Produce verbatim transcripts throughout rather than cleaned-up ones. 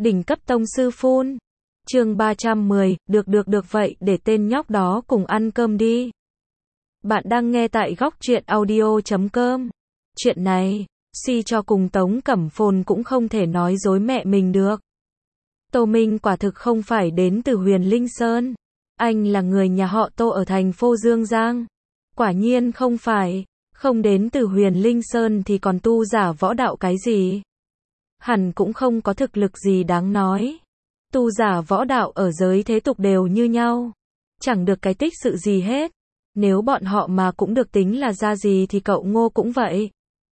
Đỉnh cấp tông sư phun. Chương ba trăm mười, được được được vậy để tên nhóc đó cùng ăn cơm đi. Bạn đang nghe tại góc truyện audio chấm com. Chuyện này, suy cho cùng Tống Cẩm Phồn cũng không thể nói dối mẹ mình được. Tô Minh quả thực không phải đến từ Huyền Linh Sơn. Anh là người nhà họ Tô ở thành phố Dương Giang. Quả nhiên không phải, không đến từ Huyền Linh Sơn thì còn tu giả võ đạo cái gì. Hẳn cũng không có thực lực gì đáng nói. Tu giả võ đạo ở giới thế tục đều như nhau. Chẳng được cái tích sự gì hết. Nếu bọn họ mà cũng được tính là ra gì thì cậu Ngô cũng vậy.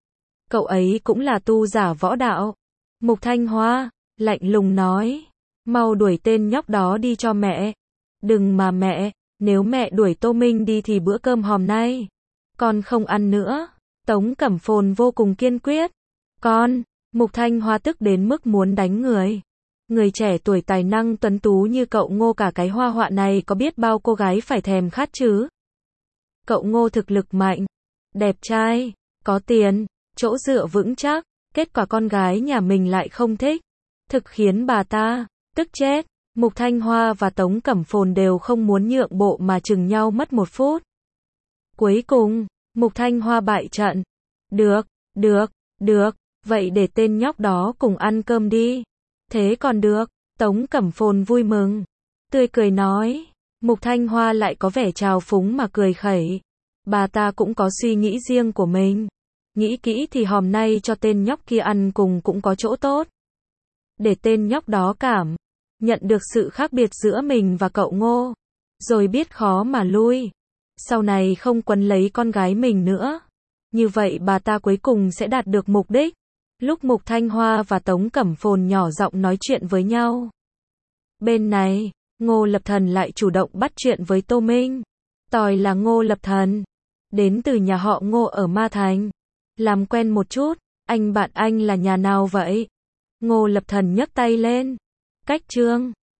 Cậu ấy cũng là tu giả võ đạo. Mục Thanh Hoa, lạnh lùng nói. Mau đuổi tên nhóc đó đi cho mẹ. Đừng mà mẹ, nếu mẹ đuổi Tô Minh đi thì bữa cơm hôm nay con không ăn nữa. Tống Cẩm Phồn vô cùng kiên quyết. Con, Mục Thanh Hoa tức đến mức muốn đánh người. Người trẻ tuổi tài năng tuấn tú như cậu Ngô cả cái hoa họa này có biết bao cô gái phải thèm khát chứ. Cậu Ngô thực lực mạnh, đẹp trai, có tiền, chỗ dựa vững chắc, kết quả con gái nhà mình lại không thích. Thực khiến bà ta tức chết. Mục Thanh Hoa và Tống Cẩm Phồn đều không muốn nhượng bộ mà chừng nhau mất một phút. Cuối cùng, Mục Thanh Hoa bại trận. Được, được, được, vậy để tên nhóc đó cùng ăn cơm đi. Thế còn được, Tống Cẩm Phồn vui mừng, tươi cười nói. Mục Thanh Hoa lại có vẻ trào phúng mà cười khẩy. Bà ta cũng có suy nghĩ riêng của mình. Nghĩ kỹ thì hôm nay cho tên nhóc kia ăn cùng cũng có chỗ tốt. Để tên nhóc đó cảm nhận được sự khác biệt giữa mình và cậu Ngô. Rồi biết khó mà lui. Sau này không quấn lấy con gái mình nữa. Như vậy bà ta cuối cùng sẽ đạt được mục đích. Lúc Mục Thanh Hoa và Tống Cẩm Phồn nhỏ giọng nói chuyện với nhau. Bên này, Ngô Lập Thần lại chủ động bắt chuyện với Tô Minh. Tòi là Ngô Lập Thần. Đến từ nhà họ Ngô ở Ma Thành. Làm quen một chút, anh bạn anh là nhà nào vậy? Ngô Lập Thần nhấc tay lên. Cách trương.